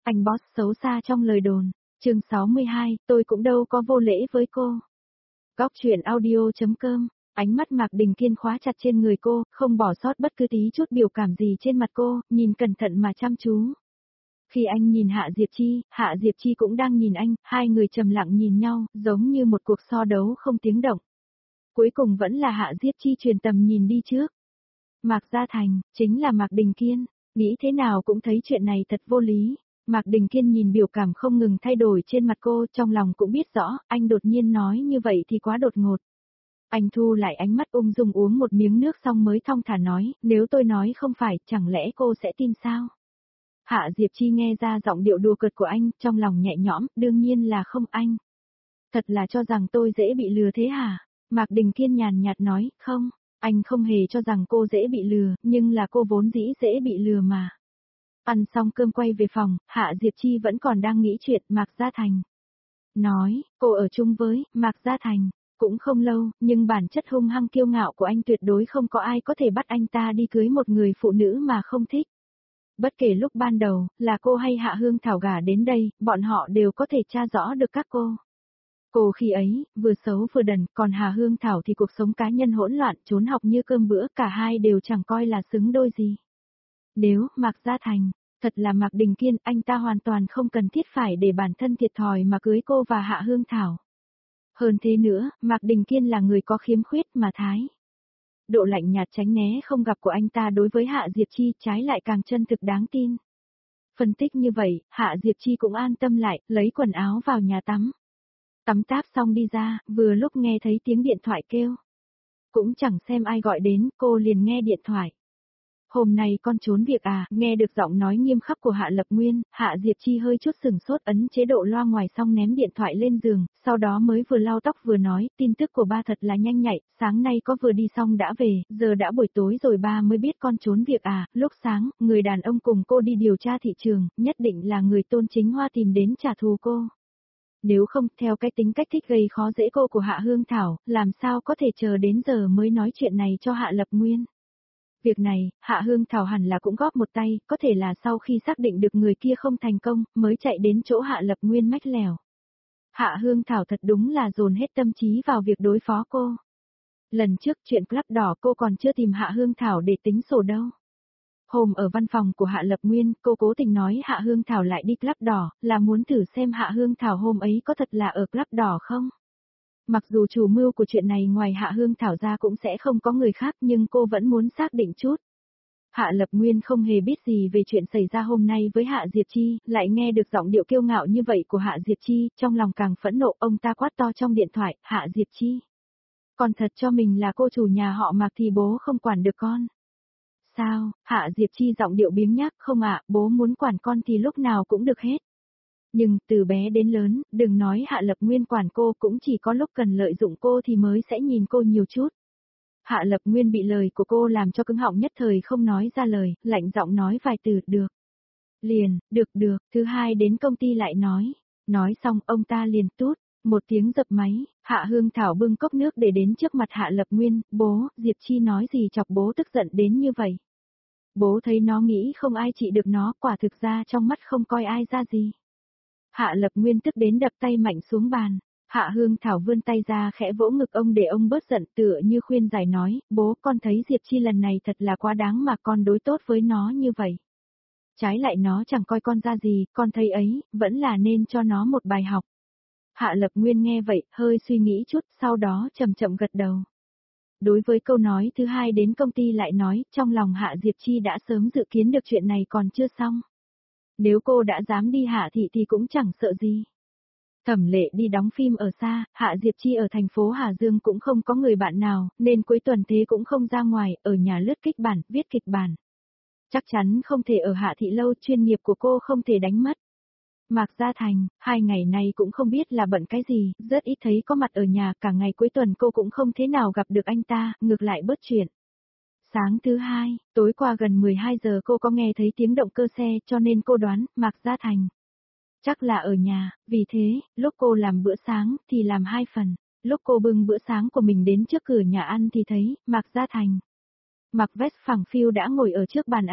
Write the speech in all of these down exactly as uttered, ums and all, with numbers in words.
Anh boss xấu xa trong lời đồn. Chương sáu mươi hai, tôi cũng đâu có vô lễ với cô. Góc truyện audio.com. Ánh mắt Mạc Đình Kiên khóa chặt trên người cô, không bỏ sót bất cứ tí chút biểu cảm gì trên mặt cô, nhìn cẩn thận mà chăm chú. Khi anh nhìn Hạ Diệp Chi, Hạ Diệp Chi cũng đang nhìn anh, hai người trầm lặng nhìn nhau, giống như một cuộc so đấu không tiếng động. Cuối cùng vẫn là Hạ Diệp Chi truyền tầm nhìn đi trước. Mạc Gia Thành, chính là Mạc Đình Kiên, nghĩ thế nào cũng thấy chuyện này thật vô lý. Mạc Đình Kiên nhìn biểu cảm không ngừng thay đổi trên mặt cô, trong lòng cũng biết rõ, anh đột nhiên nói như vậy thì quá đột ngột. Anh thu lại ánh mắt ung dung uống một miếng nước xong mới thong thả nói, nếu tôi nói không phải, chẳng lẽ cô sẽ tin sao? Hạ Diệp Chi nghe ra giọng điệu đùa cợt của anh, trong lòng nhẹ nhõm, đương nhiên là không anh. Thật là cho rằng tôi dễ bị lừa thế hả? Mạc Đình Kiên nhàn nhạt nói, không, anh không hề cho rằng cô dễ bị lừa, nhưng là cô vốn dĩ dễ bị lừa mà. Ăn xong cơm quay về phòng, Hạ Diệp Chi vẫn còn đang nghĩ chuyện Mạc Gia Thành. Nói, cô ở chung với Mạc Gia Thành, cũng không lâu, nhưng bản chất hung hăng kiêu ngạo của anh tuyệt đối không có ai có thể bắt anh ta đi cưới một người phụ nữ mà không thích. Bất kể lúc ban đầu, là cô hay Hạ Hương Thảo gả đến đây, bọn họ đều có thể tra rõ được các cô. Cô khi ấy, vừa xấu vừa đần, còn Hà Hương Thảo thì cuộc sống cá nhân hỗn loạn, trốn học như cơm bữa, cả hai đều chẳng coi là xứng đôi gì. Nếu, Mạc Gia Thành, thật là Mạc Đình Kiên, anh ta hoàn toàn không cần thiết phải để bản thân thiệt thòi mà cưới cô và Hạ Hương Thảo. Hơn thế nữa, Mạc Đình Kiên là người có khiếm khuyết mà thái. Độ lạnh nhạt tránh né không gặp của anh ta đối với Hạ Diệp Chi trái lại càng chân thực đáng tin. Phân tích như vậy, Hạ Diệp Chi cũng an tâm lại, lấy quần áo vào nhà tắm. Tắm táp xong đi ra, vừa lúc nghe thấy tiếng điện thoại kêu. Cũng chẳng xem ai gọi đến, cô liền nghe điện thoại. Hôm nay con trốn việc à, nghe được giọng nói nghiêm khắc của Hạ Lập Nguyên, Hạ Diệp Chi hơi chút sừng sốt ấn chế độ loa ngoài xong ném điện thoại lên giường, sau đó mới vừa lau tóc vừa nói, tin tức của ba thật là nhanh nhạy, sáng nay có vừa đi xong đã về, giờ đã buổi tối rồi ba mới biết con trốn việc à, lúc sáng, người đàn ông cùng cô đi điều tra thị trường, nhất định là người Tôn Chính Hoa tìm đến trả thù cô. Nếu không, theo cái tính cách thích gây khó dễ cô của Hạ Hương Thảo, làm sao có thể chờ đến giờ mới nói chuyện này cho Hạ Lập Nguyên. Việc này, Hạ Hương Thảo hẳn là cũng góp một tay, có thể là sau khi xác định được người kia không thành công, mới chạy đến chỗ Hạ Lập Nguyên mách lèo. Hạ Hương Thảo thật đúng là dồn hết tâm trí vào việc đối phó cô. Lần trước chuyện club đỏ cô còn chưa tìm Hạ Hương Thảo để tính sổ đâu. Hôm ở văn phòng của Hạ Lập Nguyên, cô cố tình nói Hạ Hương Thảo lại đi club đỏ, là muốn thử xem Hạ Hương Thảo hôm ấy có thật là ở club đỏ không. Mặc dù chủ mưu của chuyện này ngoài Hạ Hương Thảo ra cũng sẽ không có người khác nhưng cô vẫn muốn xác định chút. Hạ Lập Nguyên không hề biết gì về chuyện xảy ra hôm nay với Hạ Diệp Chi, lại nghe được giọng điệu kiêu ngạo như vậy của Hạ Diệp Chi, trong lòng càng phẫn nộ, ông ta quát to trong điện thoại, Hạ Diệp Chi. Còn thật cho mình là cô chủ nhà họ Mạc thì bố không quản được con. Sao, Hạ Diệp Chi giọng điệu biếng nhác, không ạ, bố muốn quản con thì lúc nào cũng được hết. Nhưng, từ bé đến lớn, đừng nói Hạ Lập Nguyên quản cô cũng chỉ có lúc cần lợi dụng cô thì mới sẽ nhìn cô nhiều chút. Hạ Lập Nguyên bị lời của cô làm cho cứng họng nhất thời không nói ra lời, lạnh giọng nói vài từ, được. Liền, được được, thứ hai đến công ty lại nói. Nói xong, ông ta liền tút, một tiếng dập máy, Hạ Hương Thảo bưng cốc nước để đến trước mặt Hạ Lập Nguyên, bố, Diệp Chi nói gì chọc bố tức giận đến như vậy. Bố thấy nó nghĩ không ai trị được nó, quả thực ra trong mắt không coi ai ra gì. Hạ Lập Nguyên tức đến đập tay mạnh xuống bàn. Hạ Hương Thảo vươn tay ra khẽ vỗ ngực ông để ông bớt giận, tựa như khuyên giải nói, bố con thấy Diệp Chi lần này thật là quá đáng mà con đối tốt với nó như vậy. Trái lại nó chẳng coi con ra gì, con thấy ấy, vẫn là nên cho nó một bài học. Hạ Lập Nguyên nghe vậy, hơi suy nghĩ chút, sau đó chậm chậm gật đầu. Đối với câu nói thứ hai đến công ty lại nói, trong lòng Hạ Diệp Chi đã sớm dự kiến được chuyện này còn chưa xong. Nếu cô đã dám đi Hạ thị thì cũng chẳng sợ gì. Thẩm Lệ đi đóng phim ở xa, Hạ Diệp Chi ở thành phố Hà Dương cũng không có người bạn nào, nên cuối tuần thế cũng không ra ngoài, ở nhà lướt kịch bản, viết kịch bản. Chắc chắn không thể ở Hạ thị lâu, chuyên nghiệp của cô không thể đánh mất. Mạc Gia Thành, hai ngày nay cũng không biết là bận cái gì, rất ít thấy có mặt ở nhà, cả ngày cuối tuần cô cũng không thế nào gặp được anh ta, ngược lại bớt chuyện. Sáng thứ hai, tối qua gần mười hai giờ cô có nghe thấy tiếng động cơ xe cho nên cô đoán, Mạc Gia Thành. Chắc là ở nhà, vì thế, lúc cô làm bữa sáng thì làm hai phần, lúc cô bưng bữa sáng của mình đến trước cửa nhà ăn thì thấy, Mạc Gia Thành. Mặc vest phẳng phiu đã ngồi ở trước bàn ăn,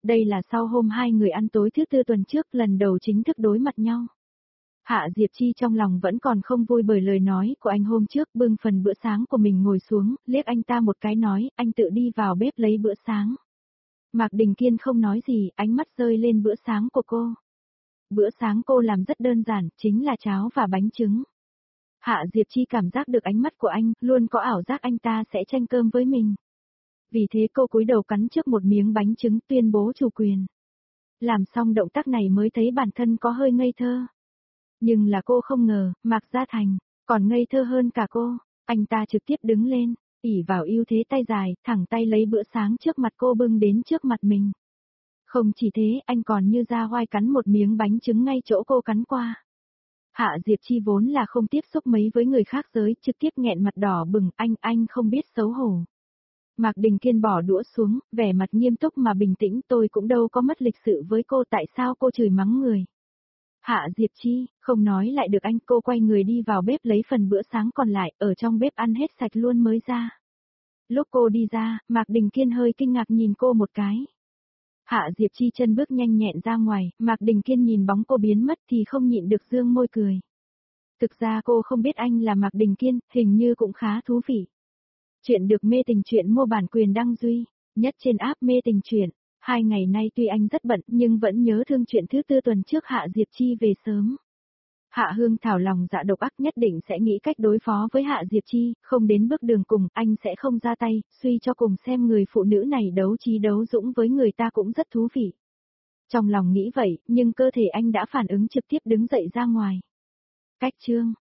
Đây là sau hôm hai người ăn tối thứ tư tuần trước lần đầu chính thức đối mặt nhau. Hạ Diệp Chi trong lòng vẫn còn không vui bởi lời nói của anh hôm trước, bưng phần bữa sáng của mình ngồi xuống, liếc anh ta một cái nói, anh tự đi vào bếp lấy bữa sáng. Mạc Đình Kiên không nói gì, ánh mắt rơi lên bữa sáng của cô. Bữa sáng cô làm rất đơn giản, chính là cháo và bánh trứng. Hạ Diệp Chi cảm giác được ánh mắt của anh, luôn có ảo giác anh ta sẽ tranh cơm với mình. Vì thế cô cúi đầu cắn trước một miếng bánh trứng tuyên bố chủ quyền. Làm xong động tác này mới thấy bản thân có hơi ngây thơ. Nhưng là cô không ngờ, Mạc Gia Thành, còn ngây thơ hơn cả cô. Anh ta trực tiếp đứng lên, ỉ vào ưu thế tay dài, thẳng tay lấy bữa sáng trước mặt cô bưng đến trước mặt mình. Không chỉ thế, anh còn như ra hoai cắn một miếng bánh trứng ngay chỗ cô cắn qua. Hạ Diệp Chi vốn là không tiếp xúc mấy với người khác giới, trực tiếp nghẹn mặt đỏ bừng, anh, anh không biết xấu hổ. Mạc Đình Kiên bỏ đũa xuống, vẻ mặt nghiêm túc mà bình tĩnh, tôi cũng đâu có mất lịch sự với cô, tại sao cô chửi mắng người. Hạ Diệp Chi, không nói lại được anh, cô quay người đi vào bếp lấy phần bữa sáng còn lại, ở trong bếp ăn hết sạch luôn mới ra. Lúc cô đi ra, Mạc Đình Kiên hơi kinh ngạc nhìn cô một cái. Hạ Diệp Chi chân bước nhanh nhẹn ra ngoài, Mạc Đình Kiên nhìn bóng cô biến mất thì không nhịn được dương môi cười. Thực ra cô không biết anh là Mạc Đình Kiên, hình như cũng khá thú vị. Chuyện được mê tình chuyện mua bản quyền đăng duy, nhất trên app mê tình chuyện. Hai ngày nay tuy anh rất bận nhưng vẫn nhớ thương chuyện thứ tư tuần trước Hạ Diệp Chi về sớm. Hạ Hương Thảo lòng dạ độc ác nhất định sẽ nghĩ cách đối phó với Hạ Diệp Chi, không đến bước đường cùng, anh sẽ không ra tay, suy cho cùng xem người phụ nữ này đấu trí đấu dũng với người ta cũng rất thú vị. Trong lòng nghĩ vậy, nhưng cơ thể anh đã phản ứng trực tiếp đứng dậy ra ngoài. Cách chương